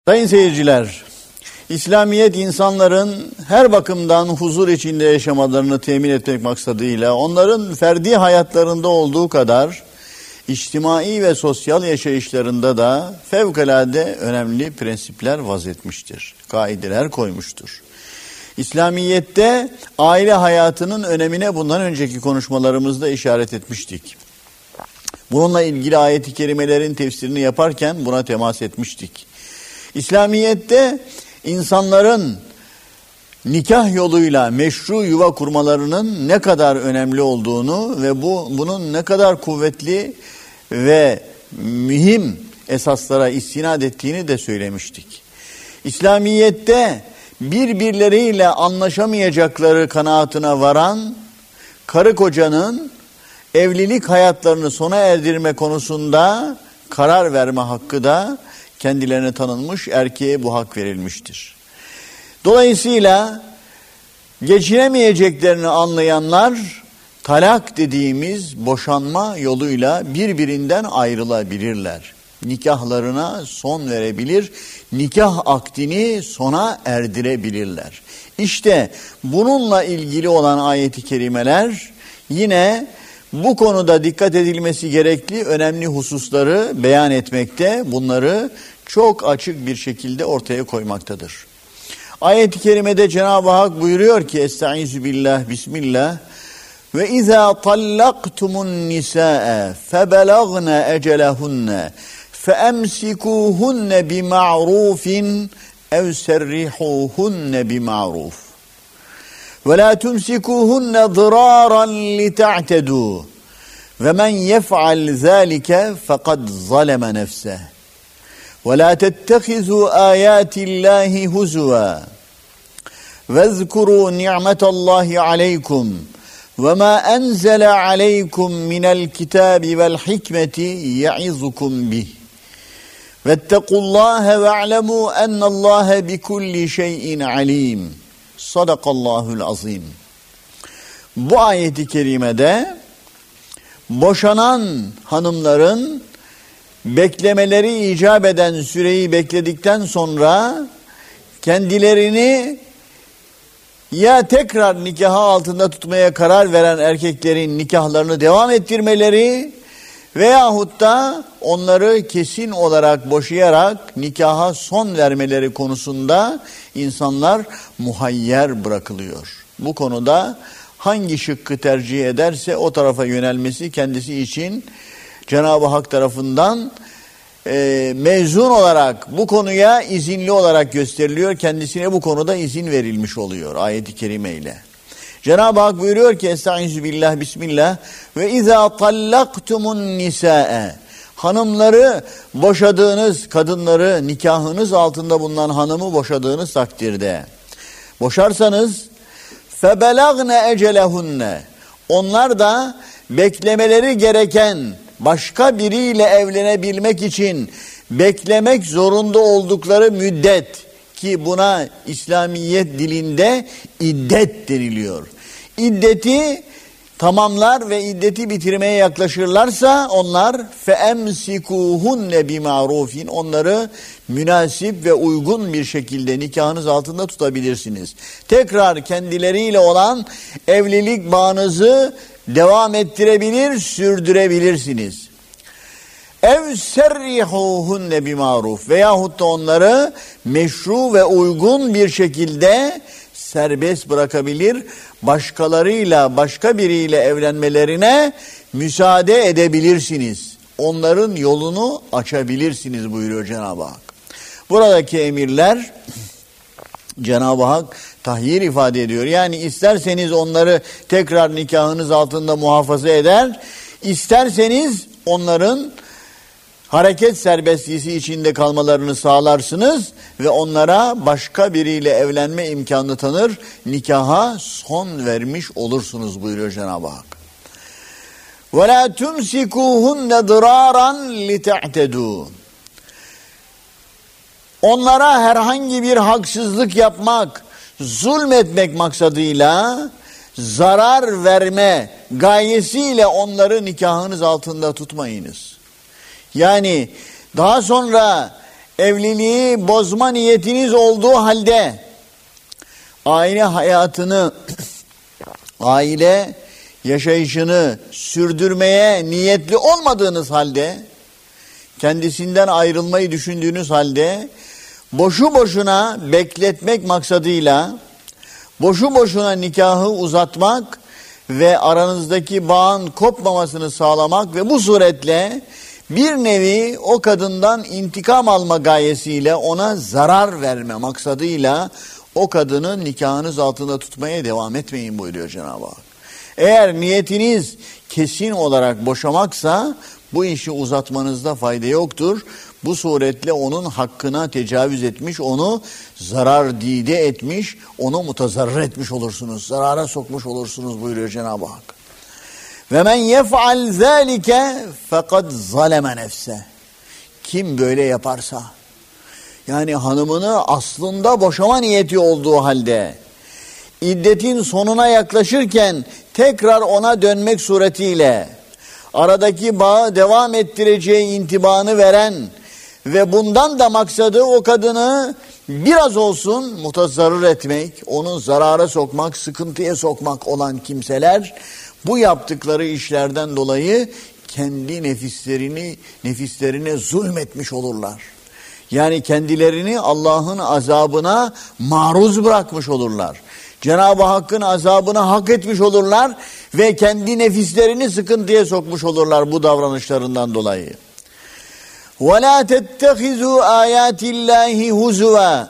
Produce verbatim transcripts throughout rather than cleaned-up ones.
Sayın seyirciler, İslamiyet insanların her bakımdan huzur içinde yaşamalarını temin etmek maksadıyla onların ferdi hayatlarında olduğu kadar içtimai ve sosyal yaşayışlarında da fevkalade önemli prensipler vazetmiştir, kaideler koymuştur. İslamiyet'te aile hayatının önemine bundan önceki konuşmalarımızda işaret etmiştik. Bununla ilgili ayet-i kerimelerin tefsirini yaparken buna temas etmiştik. İslamiyet'te insanların nikah yoluyla meşru yuva kurmalarının ne kadar önemli olduğunu ve bu bunun ne kadar kuvvetli ve mühim esaslara istinad ettiğini de söylemiştik. İslamiyet'te birbirleriyle anlaşamayacakları kanaatine varan karı kocanın evlilik hayatlarını sona erdirme konusunda karar verme hakkı da kendilerine tanınmış, erkeğe bu hak verilmiştir. Dolayısıyla geçinemeyeceklerini anlayanlar talak dediğimiz boşanma yoluyla birbirinden ayrılabilirler. Nikahlarına son verebilir, nikah akdini sona erdirebilirler. İşte bununla ilgili olan ayet-i kerimeler yine bu konuda dikkat edilmesi gerekli önemli hususları beyan etmekte, bunları çok açık bir şekilde ortaya koymaktadır. Ayet-i kerimede Cenab-ı Hak buyuruyor ki Estaizu billah, bismillah ve izâ tallaktumun nisâe febelagna ecelehunne feemsikûhunne bima'rufin ev serrihuhunne bima'ruf ve la tumsikuhunne ziraran li ta'tedu ve men yef'al zâlike fekad zaleme nefseh ve la tettehizû âyâtillâhi huzuvâ vezkurû ni'metallâhi aleykum ve mâ enzele aleykum minel kitâbi vel hikmeti ya'izukum bih vettequllâhe ve'lemû ennallâhe bikulli şeyin alîm. Sadakallahul azim. Bu ayeti kerimede boşanan hanımların beklemeleri icap eden süreyi bekledikten sonra kendilerini ya tekrar nikahı altında tutmaya karar veren erkeklerin nikahlarını devam ettirmeleri veyahut da onları kesin olarak boşayarak nikaha son vermeleri konusunda insanlar muhayyer bırakılıyor. Bu konuda hangi şıkkı tercih ederse o tarafa yönelmesi kendisi için Cenab-ı Hak tarafından e, mezun olarak bu konuya izinli olarak gösteriliyor. Kendisine bu konuda izin verilmiş oluyor ayet-i kerime ile. Cenab-ı Hak buyuruyor ki Estaizu billah, bismillah ve izâ tallaktumun nisâe hanımları boşadığınız kadınları nikahınız altında bulunan hanımı boşadığınız takdirde boşarsanız febelagne ecelehunne onlar da beklemeleri gereken başka biriyle evlenebilmek için beklemek zorunda oldukları müddet ki buna İslamiyet dilinde iddet deniliyor. İddeti tamamlar ve iddeti bitirmeye yaklaşırlarsa onlar feemsikuhunne bima'rufin onları münasip ve uygun bir şekilde nikahınız altında tutabilirsiniz. Tekrar kendileriyle olan evlilik bağınızı devam ettirebilir, sürdürebilirsiniz. Ev serrihuhunne bima'ruf veyahut da onları meşru ve uygun bir şekilde serbest bırakabilir, başkalarıyla, başka biriyle evlenmelerine müsaade edebilirsiniz. Onların yolunu açabilirsiniz buyuruyor Cenab-ı Hak. Buradaki emirler Cenab-ı Hak tahyir ifade ediyor. Yani isterseniz onları tekrar nikahınız altında muhafaza eder, isterseniz onların hareket serbestliği içinde kalmalarını sağlarsınız ve onlara başka biriyle evlenme imkanı tanır, nikaha son vermiş olursunuz buyuruyor Cenab-ı Hak. وَلَا تُمْسِكُوهُنَّ ضِرَارًا لِتَعْتَدُوا onlara herhangi bir haksızlık yapmak, zulmetmek maksadıyla zarar verme gayesiyle onları nikahınız altında tutmayınız. Yani daha sonra evliliği bozma niyetiniz olduğu halde, aile hayatını, aile yaşayışını sürdürmeye niyetli olmadığınız halde, kendisinden ayrılmayı düşündüğünüz halde, boşu boşuna bekletmek maksadıyla, boşu boşuna nikahı uzatmak ve aranızdaki bağın kopmamasını sağlamak ve bu suretle bir nevi o kadından intikam alma gayesiyle ona zarar verme maksadıyla o kadını nikahınız altında tutmaya devam etmeyin buyuruyor Cenab-ı Hak. Eğer niyetiniz kesin olarak boşamaksa bu işi uzatmanızda fayda yoktur. Bu suretle onun hakkına tecavüz etmiş, onu zarar dide etmiş, onu mutazarrır etmiş olursunuz. Zarara sokmuş olursunuz buyuruyor Cenab-ı Hak. Ve men yef'al zâlike fekad zaleme nefse. Kim böyle yaparsa, yani hanımını aslında boşama niyeti olduğu halde, iddetin sonuna yaklaşırken tekrar ona dönmek suretiyle, aradaki bağı devam ettireceği intibanı veren ve bundan da maksadı o kadını biraz olsun mutazarrır etmek, onu zarara sokmak, sıkıntıya sokmak olan kimseler, bu yaptıkları işlerden dolayı kendi nefislerini, nefislerine zulmetmiş olurlar. Yani kendilerini Allah'ın azabına maruz bırakmış olurlar. Cenab-ı Hakk'ın azabını hak etmiş olurlar ve kendi nefislerini sıkıntıya sokmuş olurlar bu davranışlarından dolayı. وَلَا تَتَّخِذُوا آيَاتِ اللّٰهِ هُزُوًا.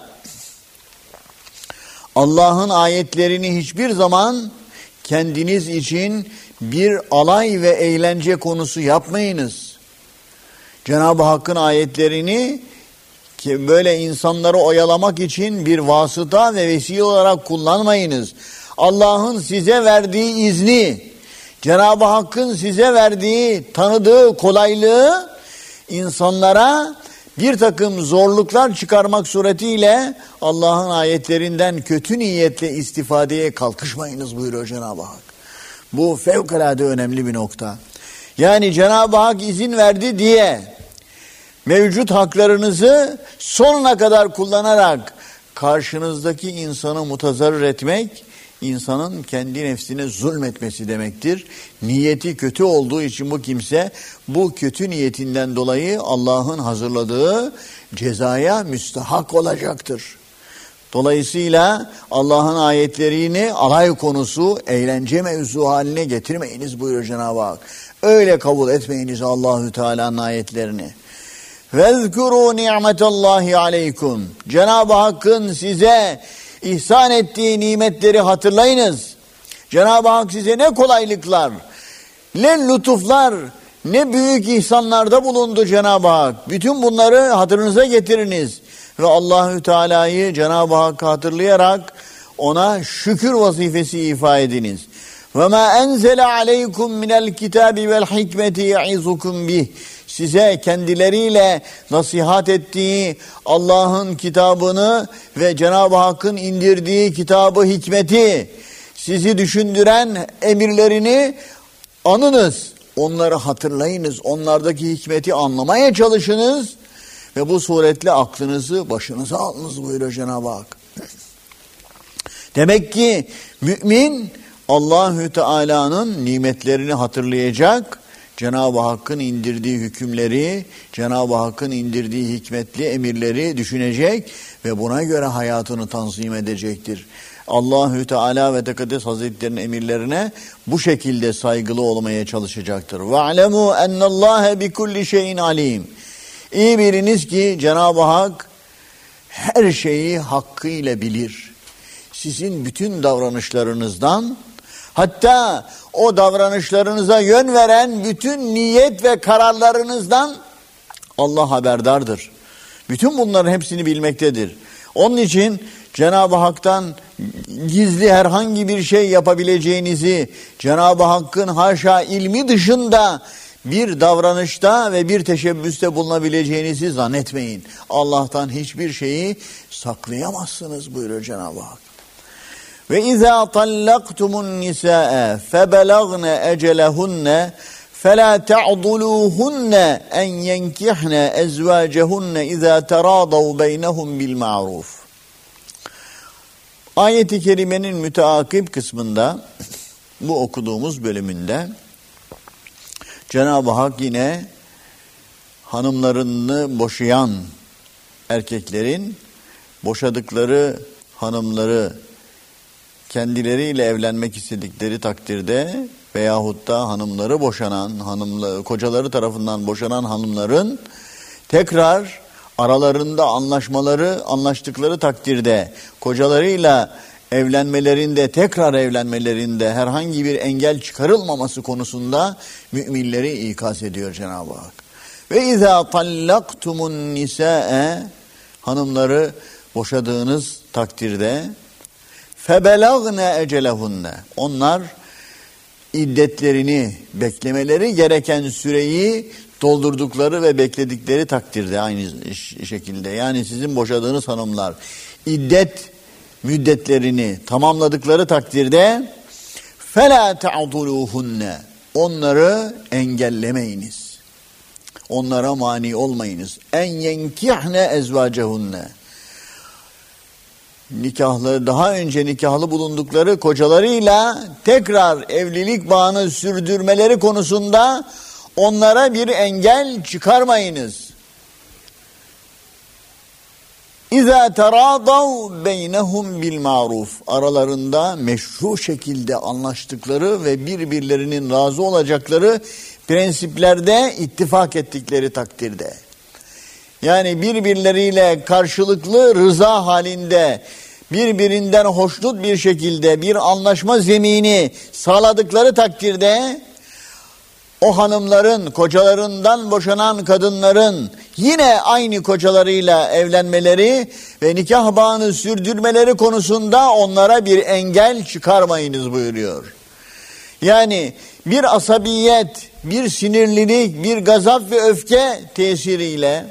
Allah'ın ayetlerini hiçbir zaman kendiniz için bir alay ve eğlence konusu yapmayınız. Cenab-ı Hakk'ın ayetlerini ki böyle insanları oyalamak için bir vasıta ve vesile olarak kullanmayınız. Allah'ın size verdiği izni, Cenab-ı Hakk'ın size verdiği, tanıdığı kolaylığı insanlara bir takım zorluklar çıkarmak suretiyle Allah'ın ayetlerinden kötü niyetle istifadeye kalkışmayınız buyuruyor Cenab-ı Hak. Bu fevkalade önemli bir nokta. Yani Cenab-ı Hak izin verdi diye mevcut haklarınızı sonuna kadar kullanarak karşınızdaki insanı mutazarrır etmek, insanın kendi nefsine zulmetmesi demektir. Niyeti kötü olduğu için bu kimse bu kötü niyetinden dolayı Allah'ın hazırladığı cezaya müstahak olacaktır. Dolayısıyla Allah'ın ayetlerini alay konusu, eğlence mevzu haline getirmeyiniz buyuruyor Cenab-ı Hak. Öyle kabul etmeyiniz Allahü Teala'nın ayetlerini. وَذْكُرُوا نِعْمَةَ اللّٰهِ عَلَيْكُمْ. Cenab-ı Hakk'ın size ihsan ettiği nimetleri hatırlayınız. Cenab-ı Hak size ne kolaylıklar, ne lütuflar, ne büyük ihsanlarda bulundu Cenab-ı Hak. Bütün bunları hatırınıza getiriniz. Ve Allahü Teala'yı Cenab-ı Hakk'ı hatırlayarak ona şükür vazifesi ifa ediniz. وَمَا أَنْزَلَ عَلَيْكُمْ مِنَ الْكِتَابِ وَالْحِكْمَةِ يَعِظُكُمْ بِهِ. Size kendileriyle nasihat ettiği Allah'ın kitabını ve Cenab-ı Hakk'ın indirdiği kitabı, hikmeti, sizi düşündüren emirlerini anınız. Onları hatırlayınız. Onlardaki hikmeti anlamaya çalışınız. Ve bu suretle aklınızı başınıza alınız buyuruyor Cenab-ı Hak. Demek ki mümin Allahü Teala'nın nimetlerini hatırlayacak, Cenab-ı Hakk'ın indirdiği hükümleri, Cenab-ı Hakk'ın indirdiği hikmetli emirleri düşünecek ve buna göre hayatını tanzim edecektir. Allahü Teala ve Tekaddes Hazretleri'nin emirlerine bu şekilde saygılı olmaya çalışacaktır. وَاعْلَمُوا اَنَّ اللّٰهَ بِكُلِّ شَيْءٍ عَلِيمٍ. İyi biliniz ki Cenab-ı Hak her şeyi hakkıyla bilir. Sizin bütün davranışlarınızdan, hatta o davranışlarınıza yön veren bütün niyet ve kararlarınızdan Allah haberdardır. Bütün bunların hepsini bilmektedir. Onun için Cenab-ı Hak'tan gizli herhangi bir şey yapabileceğinizi, Cenab-ı Hakk'ın haşa ilmi dışında bir davranışta ve bir teşebbüste bulunabileceğinizi zannetmeyin. Allah'tan hiçbir şeyi saklayamazsınız buyuruyor Cenab-ı Hak. Ve izâ tallaktumun nisâe febelagne ecelehunne فَلَا تَعْضُلُوهُنَّ اَنْ يَنْكِحْنَ اَزْوَاجَهُنَّ اِذَا تَرَاضَوْا بَيْنَهُمْ بِالْمَعْرُوفِ. Ayet-i kerimenin müteakip kısmında, bu okuduğumuz bölümünde Cenab-ı Hak yine hanımlarını boşayan erkeklerin boşadıkları hanımları kendileriyle evlenmek istedikleri takdirde veyahut da hanımları boşanan, hanımları, kocaları tarafından boşanan hanımların tekrar aralarında anlaşmaları, anlaştıkları takdirde kocalarıyla evlenmelerinde, tekrar evlenmelerinde herhangi bir engel çıkarılmaması konusunda müminleri ikaz ediyor Cenab-ı Hak. Ve izâ tallaktumun nisâe, hanımları boşadığınız takdirde febelagne ecelehunne, onlar iddetlerini, beklemeleri gereken süreyi doldurdukları ve bekledikleri takdirde aynı şekilde, yani sizin boşadığınız hanımlar iddet müddetlerini tamamladıkları takdirde فَلَا تَعْضُلُوهُنَّ, onları engellemeyiniz. Onlara mani olmayınız. En yenkihne ezvacehunne, nikahları, daha önce nikahlı bulundukları kocalarıyla tekrar evlilik bağını sürdürmeleri konusunda onlara bir engel çıkarmayınız. İza teradav beynehum bil maruf, aralarında meşru şekilde anlaştıkları ve birbirlerinin razı olacakları prensiplerde ittifak ettikleri takdirde, yani birbirleriyle karşılıklı rıza halinde birbirinden hoşnut bir şekilde bir anlaşma zemini sağladıkları takdirde o hanımların, kocalarından boşanan kadınların yine aynı kocalarıyla evlenmeleri ve nikah bağını sürdürmeleri konusunda onlara bir engel çıkarmayınız buyuruyor. Yani bir asabiyet, bir sinirlilik, bir gazap ve öfke tesiriyle,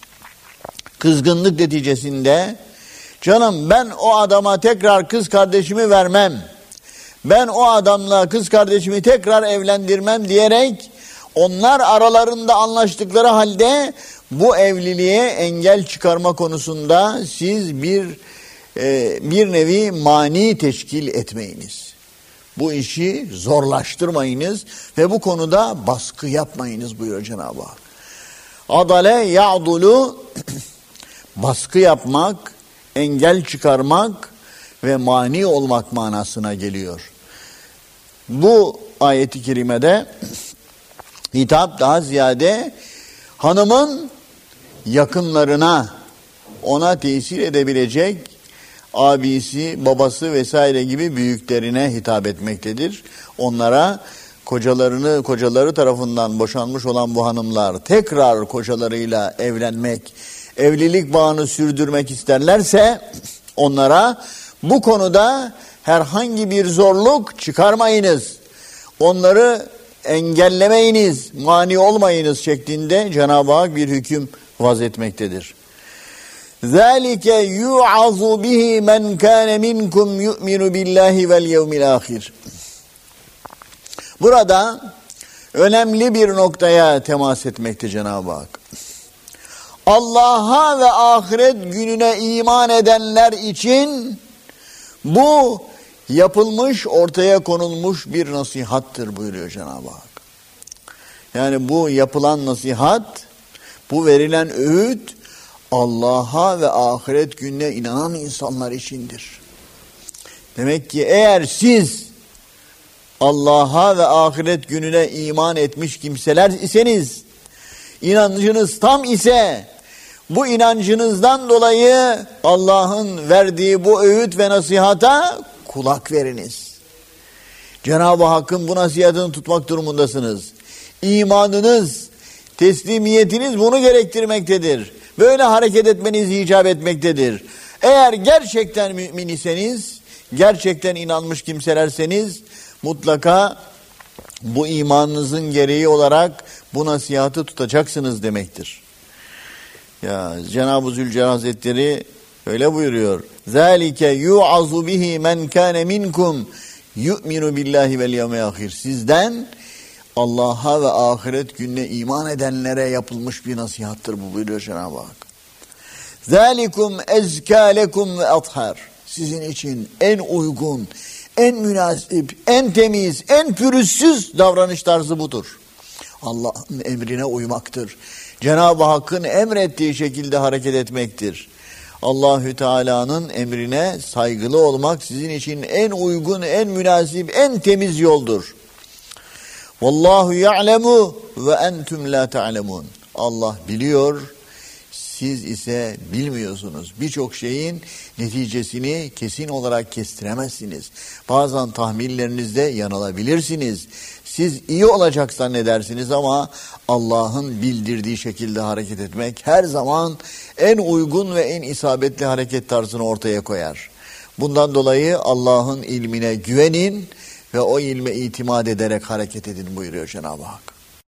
kızgınlık neticesinde, canım ben o adama tekrar kız kardeşimi vermem, ben o adamla kız kardeşimi tekrar evlendirmem diyerek onlar aralarında anlaştıkları halde bu evliliğe engel çıkarma konusunda siz bir e, bir nevi mani teşkil etmeyiniz. Bu işi zorlaştırmayınız ve bu konuda baskı yapmayınız buyuruyor Cenab-ı Hak. Adale ya'dulu, baskı yapmak, engel çıkarmak ve mani olmak manasına geliyor. Bu ayet-i kerimede hitap daha ziyade hanımın yakınlarına, ona tesir edebilecek abisi, babası vesaire gibi büyüklerine hitap etmektedir. Onlara kocalarını, kocaları tarafından boşanmış olan bu hanımlar tekrar kocalarıyla evlenmek, evlilik bağını sürdürmek isterlerse onlara bu konuda herhangi bir zorluk çıkarmayınız. Onları engellemeyiniz, mani olmayınız şeklinde Cenab-ı Hak bir hüküm vaz etmektedir. ذَٰلِكَ يُعَظُ بِهِ مَنْ كَانَ مِنْكُمْ يُؤْمِنُ بِاللّٰهِ وَالْيَوْمِ الْآخِرِ. Burada önemli bir noktaya temas etmekte Cenab-ı Hak. Allah'a ve ahiret gününe iman edenler için bu yapılmış, ortaya konulmuş bir nasihattır buyuruyor Cenab-ı Hak. Yani bu yapılan nasihat, bu verilen öğüt Allah'a ve ahiret gününe inanan insanlar içindir. Demek ki eğer siz Allah'a ve ahiret gününe iman etmiş kimseler iseniz, inancınız tam ise, bu inancınızdan dolayı Allah'ın verdiği bu öğüt ve nasihata kulak veriniz. Cenab-ı Hakk'ın bu nasihatini tutmak durumundasınız. İmanınız, teslimiyetiniz bunu gerektirmektedir. Böyle hareket etmeniz icap etmektedir. Eğer gerçekten mümin iseniz, gerçekten inanmış kimselerseniz mutlaka bu imanınızın gereği olarak bu nasihatı tutacaksınız demektir. Ya Cenab-ı Zülcelal Hazretleri öyle buyuruyor. ذَٰلِكَ يُعَظُ بِهِ مَنْ كَانَ مِنْكُمْ يُؤْمِنُ بِاللّٰهِ وَالْيَوْمِ الْآخِرِ. Sizden Allah'a ve ahiret gününe iman edenlere yapılmış bir nasihattır bu, buyuruyor Cenab-ı Hak. ذَٰلِكُمْ اَزْكَى لَكُمْ وَاَطْهَرٍ. Sizin için en uygun, en münasip, en temiz, en pürüzsüz davranış tarzı budur. Allah'ın emrine uymaktır. Cenab-ı Hakk'ın emrettiği şekilde hareket etmektir. Allahü Teala'nın emrine saygılı olmak sizin için en uygun, en münasip, en temiz yoldur. Vallahu ya'lemu ve entum la ta'lemun. Allah biliyor, siz ise bilmiyorsunuz. Birçok şeyin neticesini kesin olarak kestiremezsiniz. Bazen tahminlerinizde yanılabilirsiniz. Siz iyi olacak zannedersiniz ama Allah'ın bildirdiği şekilde hareket etmek her zaman en uygun ve en isabetli hareket tarzını ortaya koyar. Bundan dolayı Allah'ın ilmine güvenin ve o ilme itimat ederek hareket edin buyuruyor Cenab-ı Hak.